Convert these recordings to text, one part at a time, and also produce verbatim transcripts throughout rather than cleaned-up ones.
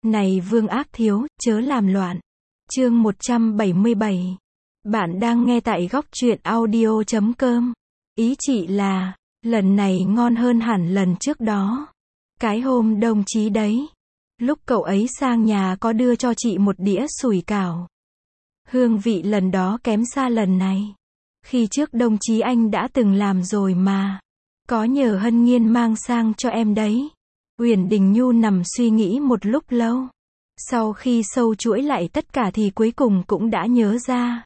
Này Vương Ác Thiếu, chớ làm loạn. Chương một trăm bảy mươi bảy. Bạn đang nghe tại góc truyện audio chấm com. Ý chị là, lần này ngon hơn hẳn lần trước đó. Cái hôm đồng chí đấy. Lúc cậu ấy sang nhà có đưa cho chị một đĩa sủi cảo. Hương vị lần đó kém xa lần này. Khi trước đồng chí anh đã từng làm rồi mà. Có nhờ Hân Nhiên mang sang cho em đấy. Uyển Đình Nhu nằm suy nghĩ một lúc lâu. Sau khi sâu chuỗi lại tất cả thì cuối cùng cũng đã nhớ ra.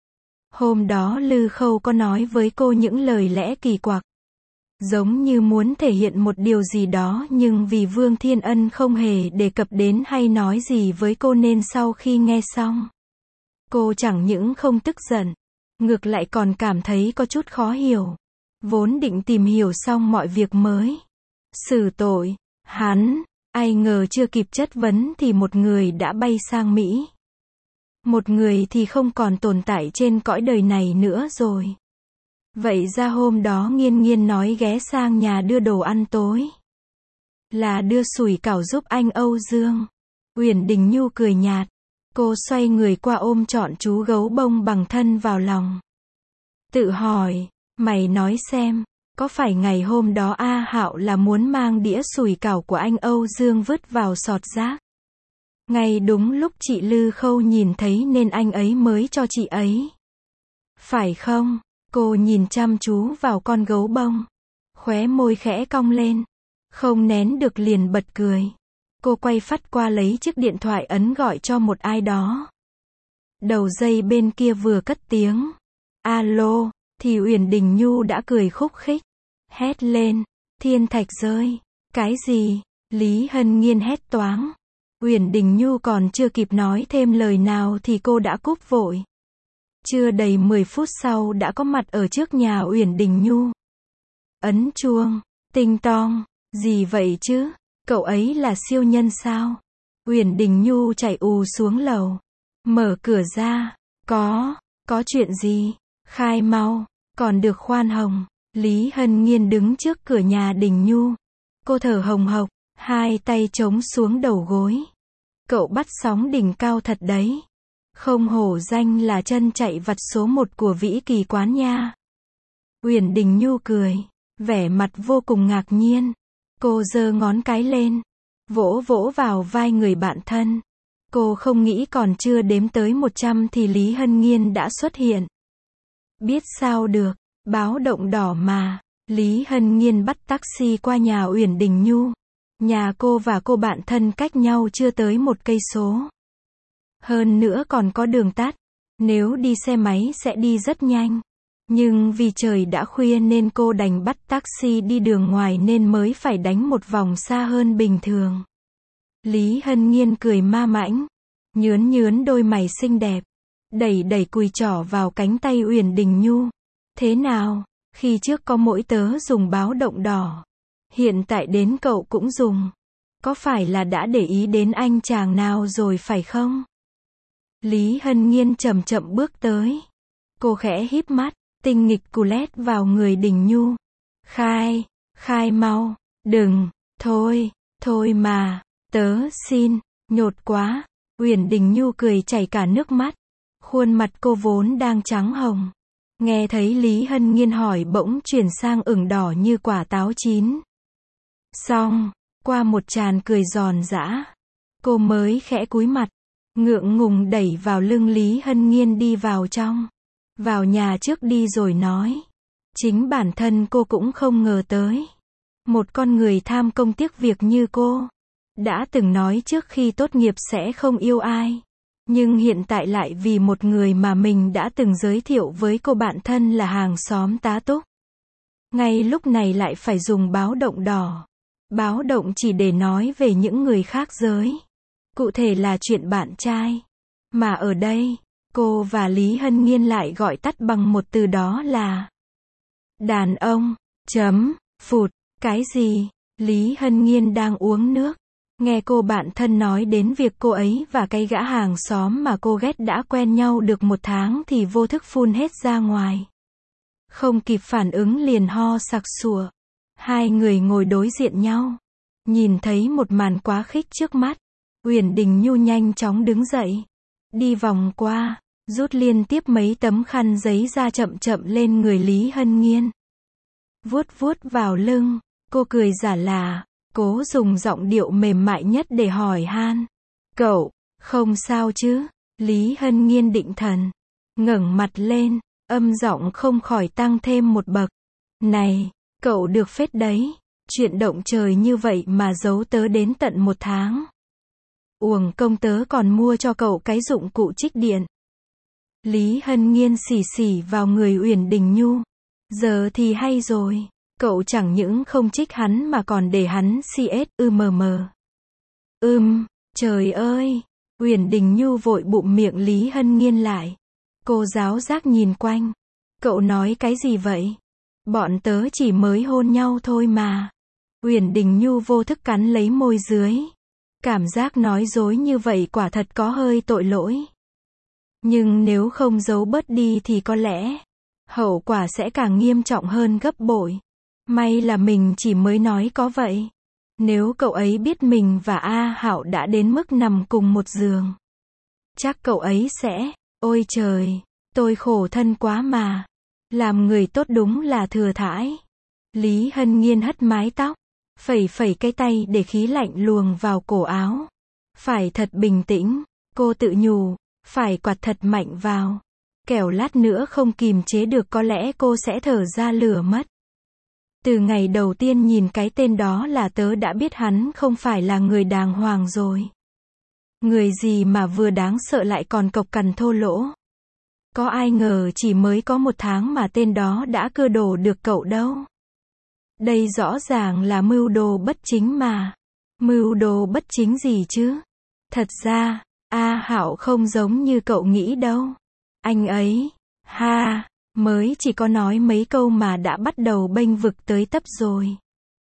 Hôm đó Lư Khâu có nói với cô những lời lẽ kỳ quặc. Giống như muốn thể hiện một điều gì đó, nhưng vì Vương Thiên Ân không hề đề cập đến hay nói gì với cô nên sau khi nghe xong, cô chẳng những không tức giận, ngược lại còn cảm thấy có chút khó hiểu. Vốn định tìm hiểu xong mọi việc mới xử tội hắn, ai ngờ chưa kịp chất vấn thì một người đã bay sang Mỹ. Một người thì không còn tồn tại trên cõi đời này nữa rồi. Vậy ra hôm đó Nghiên Nghiên nói ghé sang nhà đưa đồ ăn tối, là đưa sủi cảo giúp anh Âu Dương. Uyển Đình Nhu cười nhạt. Cô xoay người qua ôm trọn chú gấu bông bằng thân vào lòng. Tự hỏi, mày nói xem, có phải ngày hôm đó A Hạo là muốn mang đĩa sủi cảo của anh Âu Dương vứt vào sọt rác? Ngay đúng lúc chị Lư Khâu nhìn thấy nên anh ấy mới cho chị ấy. Phải không? Cô nhìn chăm chú vào con gấu bông. Khóe môi khẽ cong lên. Không nén được liền bật cười. Cô quay phắt qua lấy chiếc điện thoại ấn gọi cho một ai đó. Đầu dây bên kia vừa cất tiếng alo, thì Uyển Đình Nhu đã cười khúc khích. Hét lên. Thiên thạch rơi. Cái gì? Lý Hân Nhiên hét toáng. Uyển Đình Nhu còn chưa kịp nói thêm lời nào thì cô đã cúp vội. Chưa đầy mười phút sau đã có mặt ở trước nhà Uyển Đình Nhu. Ấn chuông. Tinh tong. Gì vậy chứ? Cậu ấy là siêu nhân sao? Uyển Đình Nhu chạy ù xuống lầu. Mở cửa ra. Có. Có chuyện gì? Khai mau. Còn được khoan hồng. Lý Hân Nhiên đứng trước cửa nhà Đình Nhu. Cô thở hồng hộc, hai tay chống xuống đầu gối. Cậu bắt sóng đỉnh cao thật đấy. Không hổ danh là chân chạy vặt số một của Vĩ Kỳ quán nha. Uyển Đình Nhu cười, vẻ mặt vô cùng ngạc nhiên. Cô giơ ngón cái lên, vỗ vỗ vào vai người bạn thân. Cô không nghĩ còn chưa đếm tới một trăm thì Lý Hân Nhiên đã xuất hiện. Biết sao được, báo động đỏ mà. Lý Hân Nhiên bắt taxi qua nhà Uyển Đình Nhu. Nhà cô và cô bạn thân cách nhau chưa tới một cây số. Hơn nữa còn có đường tắt. Nếu đi xe máy sẽ đi rất nhanh. Nhưng vì trời đã khuya nên cô đành bắt taxi đi đường ngoài nên mới phải đánh một vòng xa hơn bình thường. Lý Hân Nhiên cười ma mãnh, nhướn nhướn đôi mày xinh đẹp, đẩy đẩy cùi trỏ vào cánh tay Uyển Đình Nhu. Thế nào, khi trước có mỗi tớ dùng báo động đỏ, hiện tại đến cậu cũng dùng. Có phải là đã để ý đến anh chàng nào rồi phải không? Lý Hân Nhiên chậm chậm bước tới. Cô khẽ híp mắt, tinh nghịch cù lét vào người Đình Nhu. Khai, khai mau, đừng, thôi, thôi mà, tớ xin, nhột quá. Uyển Đình Nhu cười chảy cả nước mắt. Khuôn mặt cô vốn đang trắng hồng. Nghe thấy Lý Hân Nhiên hỏi bỗng chuyển sang ửng đỏ như quả táo chín. Xong, qua một tràn cười giòn giã, cô mới khẽ cúi mặt, ngượng ngùng đẩy vào lưng Lý Hân Nhiên đi vào trong. Vào nhà trước đi rồi nói. Chính bản thân cô cũng không ngờ tới. Một con người tham công tiếc việc như cô, đã từng nói trước khi tốt nghiệp sẽ không yêu ai. Nhưng hiện tại lại vì một người mà mình đã từng giới thiệu với cô bạn thân là hàng xóm tá túc. Ngay lúc này lại phải dùng báo động đỏ. Báo động chỉ để nói về những người khác giới. Cụ thể là chuyện bạn trai. Mà ở đây, cô và Lý Hân Nhiên lại gọi tắt bằng một từ đó là đàn ông. Chấm, phụt, cái gì? Lý Hân Nhiên đang uống nước. Nghe cô bạn thân nói đến việc cô ấy và cái gã hàng xóm mà cô ghét đã quen nhau được một tháng thì vô thức phun hết ra ngoài. Không kịp phản ứng liền ho sặc sụa. Hai người ngồi đối diện nhau. Nhìn thấy một màn quá khích trước mắt. Uyển Đình Nhu nhanh chóng đứng dậy. Đi vòng qua, rút liên tiếp mấy tấm khăn giấy ra chậm chậm lên người Lý Hân Nghiên. Vuốt vuốt vào lưng, cô cười giả là, cố dùng giọng điệu mềm mại nhất để hỏi han. Cậu, không sao chứ? Lý Hân Nghiên định thần, ngẩng mặt lên, âm giọng không khỏi tăng thêm một bậc. Này, cậu được phết đấy. Chuyện động trời như vậy mà giấu tớ đến tận một tháng. Uổng công tớ còn mua cho cậu cái dụng cụ trích điện. Lý Hân Nghiên xì xì vào người Uyển Đình Nhu. Giờ thì hay rồi. Cậu chẳng những không trích hắn mà còn để hắn xê ét ư mờ mờ. Ưm, trời ơi. Uyển Đình Nhu vội bụm miệng Lý Hân Nghiên lại. Cô giáo giác nhìn quanh. Cậu nói cái gì vậy? Bọn tớ chỉ mới hôn nhau thôi mà. Uyển Đình Nhu vô thức cắn lấy môi dưới. Cảm giác nói dối như vậy quả thật có hơi tội lỗi. Nhưng nếu không giấu bớt đi thì có lẽ hậu quả sẽ càng nghiêm trọng hơn gấp bội. May là mình chỉ mới nói có vậy. Nếu cậu ấy biết mình và A Hạo đã đến mức nằm cùng một giường, chắc cậu ấy sẽ, ôi trời, tôi khổ thân quá mà. Làm người tốt đúng là thừa thãi. Lý Hân Nghiên hất mái tóc, phẩy phẩy cái tay để khí lạnh luồng vào cổ áo. Phải thật bình tĩnh, cô tự nhủ, phải quạt thật mạnh vào. Kẻo lát nữa không kìm chế được có lẽ cô sẽ thở ra lửa mất. Từ ngày đầu tiên nhìn cái tên đó là tớ đã biết hắn không phải là người đàng hoàng rồi. Người gì mà vừa đáng sợ lại còn cộc cằn thô lỗ. Có ai ngờ chỉ mới có một tháng mà tên đó đã cưa đổ được cậu đâu. Đây rõ ràng là mưu đồ bất chính mà. Mưu đồ bất chính gì chứ? Thật ra, A Hạo không giống như cậu nghĩ đâu. Anh ấy, ha, mới chỉ có nói mấy câu mà đã bắt đầu bênh vực tới tấp rồi.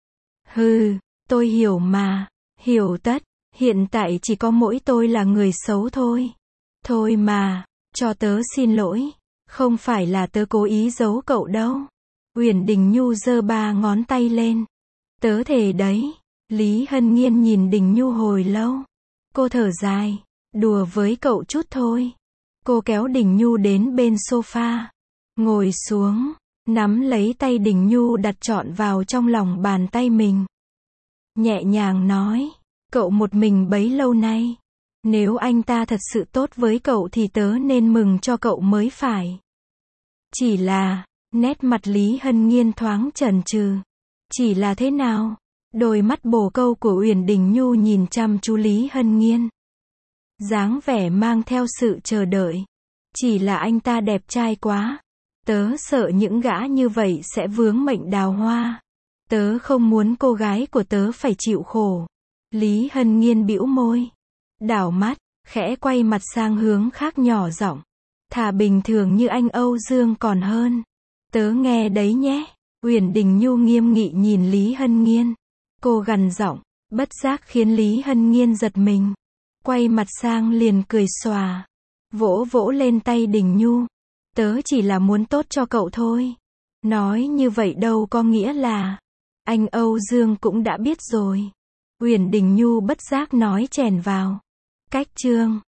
Hừ, tôi hiểu mà, hiểu tất, hiện tại chỉ có mỗi tôi là người xấu thôi. Thôi mà, cho tớ xin lỗi, không phải là tớ cố ý giấu cậu đâu. Uyển Đình Nhu giơ ba ngón tay lên. Tớ thề đấy. Lý Hân Nghiên nhìn Đình Nhu hồi lâu. Cô thở dài, đùa với cậu chút thôi. Cô kéo Đình Nhu đến bên sofa, ngồi xuống, nắm lấy tay Đình Nhu đặt trọn vào trong lòng bàn tay mình. Nhẹ nhàng nói, cậu một mình bấy lâu nay. Nếu anh ta thật sự tốt với cậu thì tớ nên mừng cho cậu mới phải. Chỉ là, nét mặt Lý Hân Nghiên thoáng chần chừ. Chỉ là thế nào? Đôi mắt bồ câu của Uyển Đình Nhu nhìn chăm chú Lý Hân Nghiên. Dáng vẻ mang theo sự chờ đợi. Chỉ là anh ta đẹp trai quá. Tớ sợ những gã như vậy sẽ vướng mệnh đào hoa. Tớ không muốn cô gái của tớ phải chịu khổ. Lý Hân Nghiên bĩu môi. Đảo mắt, khẽ quay mặt sang hướng khác nhỏ giọng. Thà bình thường như anh Âu Dương còn hơn. Tớ nghe đấy nhé. Uyển Đình Nhu nghiêm nghị nhìn Lý Hân Nghiên. Cô gằn giọng, bất giác khiến Lý Hân Nghiên giật mình. Quay mặt sang liền cười xòa. Vỗ vỗ lên tay Đình Nhu. Tớ chỉ là muốn tốt cho cậu thôi. Nói như vậy đâu có nghĩa là anh Âu Dương cũng đã biết rồi. Uyển Đình Nhu bất giác nói chèn vào. Cách chương